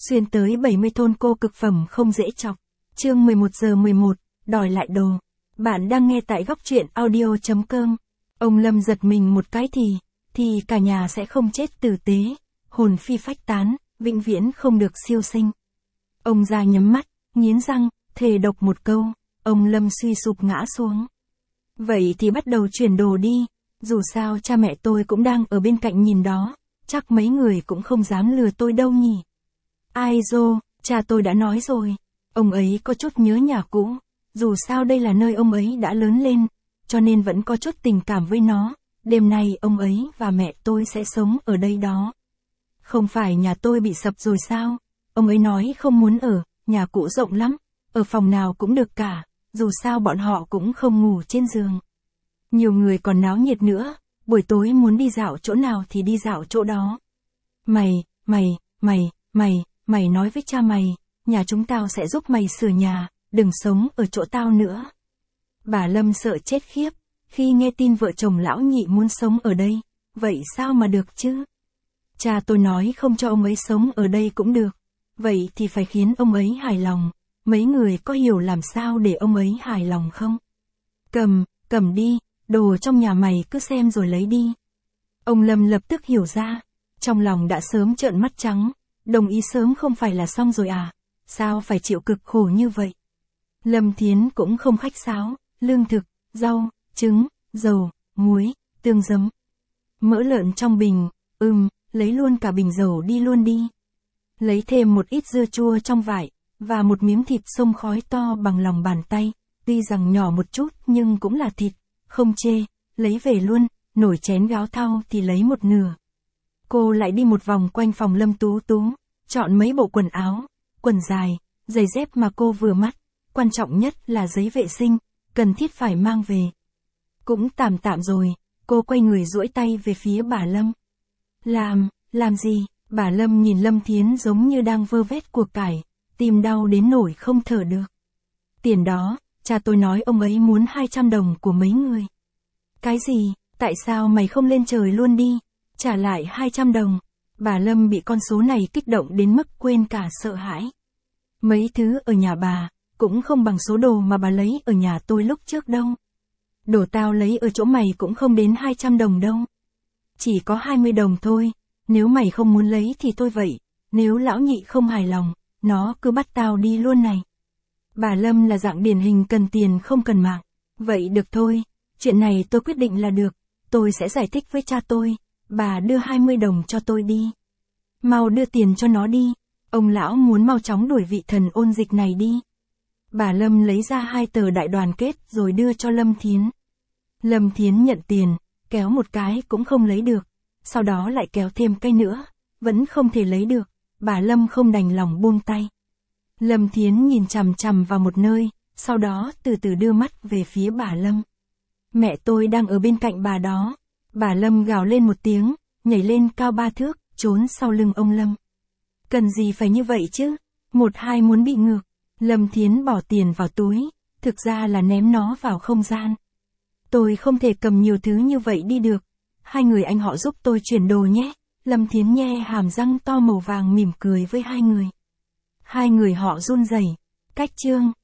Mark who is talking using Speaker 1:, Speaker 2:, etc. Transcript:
Speaker 1: Xuyên tới 70 thôn cô cực phẩm không dễ chọc. Chương 11:11, đòi lại đồ. Bạn đang nghe tại góc truyện audio.com. Ông Lâm giật mình một cái thì cả nhà sẽ không chết tử tế, hồn phi phách tán, vĩnh viễn không được siêu sinh. Ông già nhắm mắt, nghiến răng, thề độc một câu, ông Lâm suy sụp ngã xuống. Vậy thì bắt đầu chuyển đồ đi, dù sao cha mẹ tôi cũng đang ở bên cạnh nhìn đó, chắc mấy người cũng không dám lừa tôi đâu nhỉ. Ai dô, cha tôi đã nói rồi, ông ấy có chút nhớ nhà cũ, dù sao đây là nơi ông ấy đã lớn lên, cho nên vẫn có chút tình cảm với nó, đêm nay ông ấy và mẹ tôi sẽ sống ở đây đó. Không phải nhà tôi bị sập rồi sao, ông ấy nói không muốn ở, nhà cũ rộng lắm, ở phòng nào cũng được cả, dù sao bọn họ cũng không ngủ trên giường. Nhiều người còn náo nhiệt nữa, buổi tối muốn đi dạo chỗ nào thì đi dạo chỗ đó. Mày nói với cha mày, nhà chúng tao sẽ giúp mày sửa nhà, đừng sống ở chỗ tao nữa. Bà Lâm sợ chết khiếp, khi nghe tin vợ chồng lão nhị muốn sống ở đây, vậy sao mà được chứ? Cha tôi nói không cho ông ấy sống ở đây cũng được, vậy thì phải khiến ông ấy hài lòng, mấy người có hiểu làm sao để ông ấy hài lòng không? Cầm đi, đồ trong nhà mày cứ xem rồi lấy đi. Ông Lâm lập tức hiểu ra, trong lòng đã sớm trợn mắt trắng, đồng ý sớm không phải là xong rồi à, sao phải chịu cực khổ như vậy? Lâm Thiến cũng không khách sáo, lương thực, rau, trứng, dầu, muối, tương giấm. Mỡ lợn trong bình, lấy luôn cả bình dầu đi luôn đi. Lấy thêm một ít dưa chua trong vải, và một miếng thịt xông khói to bằng lòng bàn tay, tuy rằng nhỏ một chút nhưng cũng là thịt, không chê, lấy về luôn, nồi chén gáo thau thì lấy một nửa. Cô lại đi một vòng quanh phòng Lâm Tú Tú, chọn mấy bộ quần áo, quần dài, giày dép mà cô vừa mắt, quan trọng nhất là giấy vệ sinh, cần thiết phải mang về. Cũng tạm rồi, cô quay người duỗi tay về phía bà Lâm. Làm gì? Bà Lâm nhìn Lâm Thiến giống như đang vơ vét của cải, tim đau đến nổi không thở được. Tiền đó, cha tôi nói ông ấy muốn 200 đồng của mấy người. Cái gì? Tại sao mày không lên trời luôn đi? Trả lại 200 đồng. Bà Lâm bị con số này kích động đến mức quên cả sợ hãi. Mấy thứ ở nhà bà, cũng không bằng số đồ mà bà lấy ở nhà tôi lúc trước đâu. Đồ tao lấy ở chỗ mày cũng không đến 200 đồng đâu. Chỉ có 20 đồng thôi, nếu mày không muốn lấy thì thôi vậy, nếu lão nhị không hài lòng, nó cứ bắt tao đi luôn này. Bà Lâm là dạng điển hình cần tiền không cần mạng. Vậy được thôi, chuyện này tôi quyết định là được, tôi sẽ giải thích với cha tôi, bà đưa 20 đồng cho tôi đi. Mau đưa tiền cho nó đi, ông lão muốn mau chóng đuổi vị thần ôn dịch này đi. Bà Lâm lấy ra 2 tờ đại đoàn kết rồi đưa cho Lâm Thiến. Lâm Thiến nhận tiền, kéo một cái cũng không lấy được, sau đó lại kéo thêm cái nữa, vẫn không thể lấy được, bà Lâm không đành lòng buông tay. Lâm Thiến nhìn chằm chằm vào một nơi, sau đó từ từ đưa mắt về phía bà Lâm. Mẹ tôi đang ở bên cạnh bà đó. Bà Lâm gào lên một tiếng, nhảy lên cao 3 thước, trốn sau lưng ông Lâm. Cần gì phải như vậy chứ? 1-2 muốn bị ngược. Lâm Thiến bỏ tiền vào túi, thực ra là ném nó vào không gian. Tôi không thể cầm nhiều thứ như vậy đi được. 2 người anh họ giúp tôi chuyển đồ nhé. Lâm Thiến nhe hàm răng to màu vàng mỉm cười với 2 người. 2 người họ run rẩy. Cách chương.